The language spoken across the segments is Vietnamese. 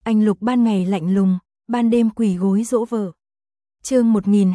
Anh Lục ban ngày lạnh lùng, ban đêm quỳ gối dỗ vợ. Chương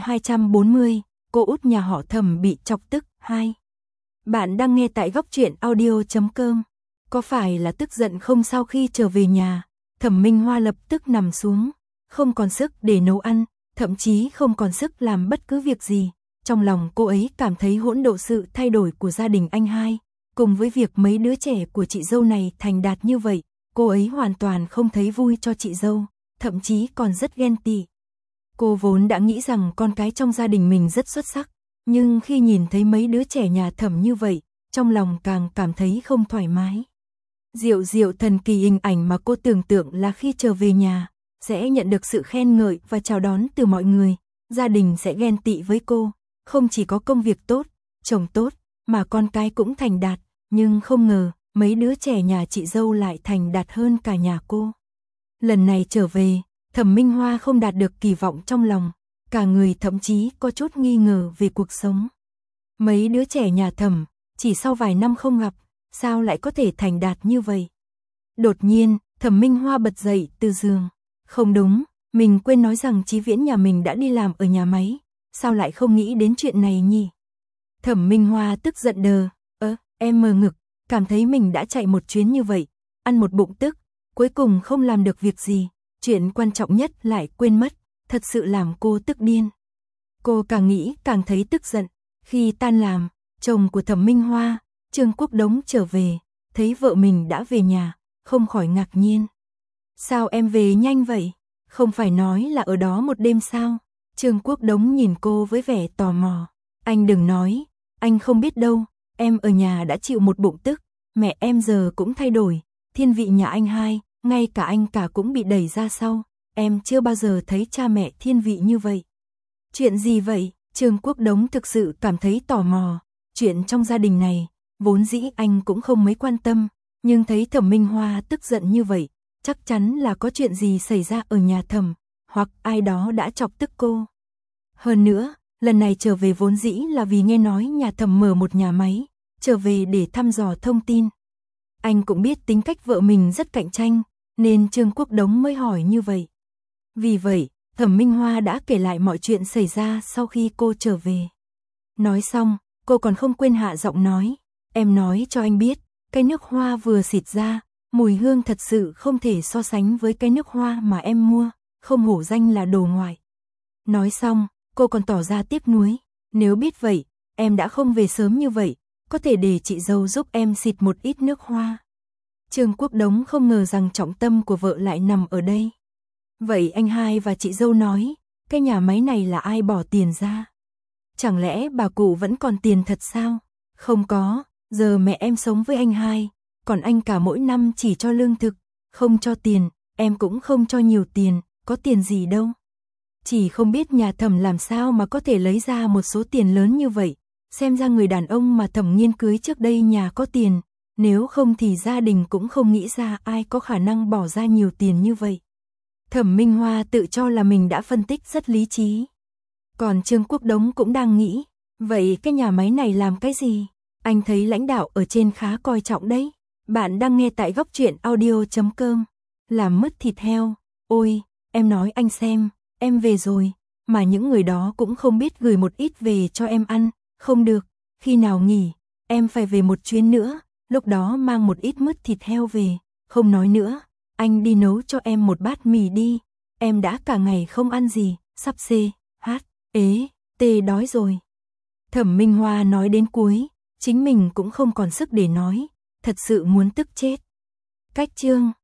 1240, cô út nhà họ Thẩm bị chọc tức 2. Bạn đang nghe tại góc truyện audio.com. Có phải là tức giận không? Sau khi trở về nhà, Thẩm Minh Hoa lập tức nằm xuống, không còn sức để nấu ăn, thậm chí không còn sức làm bất cứ việc gì. Trong lòng cô ấy cảm thấy hỗn độn sự thay đổi của gia đình anh hai, cùng với việc mấy đứa trẻ của chị dâu này thành đạt như vậy, cô ấy hoàn toàn không thấy vui cho chị dâu, thậm chí còn rất ghen tị. Cô vốn đã nghĩ rằng con cái trong gia đình mình rất xuất sắc, nhưng khi nhìn thấy mấy đứa trẻ nhà Thẩm như vậy, trong lòng càng cảm thấy không thoải mái. Diệu thần kỳ hình ảnh mà cô tưởng tượng là khi trở về nhà, sẽ nhận được sự khen ngợi và chào đón từ mọi người, gia đình sẽ ghen tị với cô, không chỉ có công việc tốt, chồng tốt, mà con cái cũng thành đạt, nhưng không ngờ, mấy đứa trẻ nhà chị dâu lại thành đạt hơn cả nhà cô. Lần này trở về, Thẩm Minh Hoa không đạt được kỳ vọng trong lòng, cả người thậm chí có chút nghi ngờ về cuộc sống. Mấy đứa trẻ nhà Thẩm, chỉ sau vài năm không gặp, sao lại có thể thành đạt như vậy? Đột nhiên, Thẩm Minh Hoa bật dậy từ giường. Không đúng, mình quên nói rằng Chí Viễn nhà mình đã đi làm ở nhà máy, sao lại không nghĩ đến chuyện này nhỉ? Thẩm Minh Hoa tức giận đờ, em mờ ngực, cảm thấy mình đã chạy một chuyến như vậy, ăn một bụng tức, cuối cùng không làm được việc gì, chuyện quan trọng nhất lại quên mất, thật sự làm cô tức điên. Cô càng nghĩ càng thấy tức giận, khi tan làm, chồng của Thẩm Minh Hoa, Trương Quốc Đống trở về, thấy vợ mình đã về nhà, không khỏi ngạc nhiên. Sao em về nhanh vậy? Không phải nói là ở đó một đêm sao? Trương Quốc Đống nhìn cô với vẻ tò mò. Anh đừng nói, anh không biết đâu, em ở nhà đã chịu một bụng tức, mẹ em giờ cũng thay đổi, thiên vị nhà anh hai, ngay cả anh cả cũng bị đẩy ra sau, em chưa bao giờ thấy cha mẹ thiên vị như vậy. Chuyện gì vậy? Trương Quốc Đống thực sự cảm thấy tò mò, chuyện trong gia đình này, vốn dĩ anh cũng không mấy quan tâm, nhưng thấy Thẩm Minh Hoa tức giận như vậy, chắc chắn là có chuyện gì xảy ra ở nhà Thẩm, hoặc ai đó đã chọc tức cô. Hơn nữa, lần này trở về vốn dĩ là vì nghe nói nhà Thẩm mở một nhà máy, trở về để thăm dò thông tin. Anh cũng biết tính cách vợ mình rất cạnh tranh, nên Trương Quốc Đống mới hỏi như vậy. Vì vậy, Thẩm Minh Hoa đã kể lại mọi chuyện xảy ra sau khi cô trở về. Nói xong, cô còn không quên hạ giọng nói, em nói cho anh biết, cái nước hoa vừa xịt ra, mùi hương thật sự không thể so sánh với cái nước hoa mà em mua, không hổ danh là đồ ngoại. Nói xong, cô còn tỏ ra tiếc nuối, nếu biết vậy, em đã không về sớm như vậy, có thể để chị dâu giúp em xịt một ít nước hoa. Trương Quốc Đống không ngờ rằng trọng tâm của vợ lại nằm ở đây. Vậy anh hai và chị dâu nói, cái nhà máy này là ai bỏ tiền ra? Chẳng lẽ bà cụ vẫn còn tiền thật sao? Không có, giờ mẹ em sống với anh hai, còn anh cả mỗi năm chỉ cho lương thực, không cho tiền, em cũng không cho nhiều tiền, có tiền gì đâu. Chỉ không biết nhà Thẩm làm sao mà có thể lấy ra một số tiền lớn như vậy, xem ra người đàn ông mà Thẩm Nghiên cưới trước đây nhà có tiền, nếu không thì gia đình cũng không nghĩ ra ai có khả năng bỏ ra nhiều tiền như vậy. Thẩm Minh Hoa tự cho là mình đã phân tích rất lý trí. Còn Trương Quốc Đống cũng đang nghĩ, vậy cái nhà máy này làm cái gì? Anh thấy lãnh đạo ở trên khá coi trọng đấy. Bạn đang nghe tại góc truyện audio.com. Làm mất thịt heo. Ôi, em nói anh xem, em về rồi, mà những người đó cũng không biết gửi một ít về cho em ăn. Không được, khi nào nghỉ, em phải về một chuyến nữa, lúc đó mang một ít mứt thịt heo về. Không nói nữa, anh đi nấu cho em một bát mì đi. Em đã cả ngày không ăn gì, sắp đói rồi. Thẩm Minh Hoa nói đến cuối, chính mình cũng không còn sức để nói, thật sự muốn tức chết. Cách chương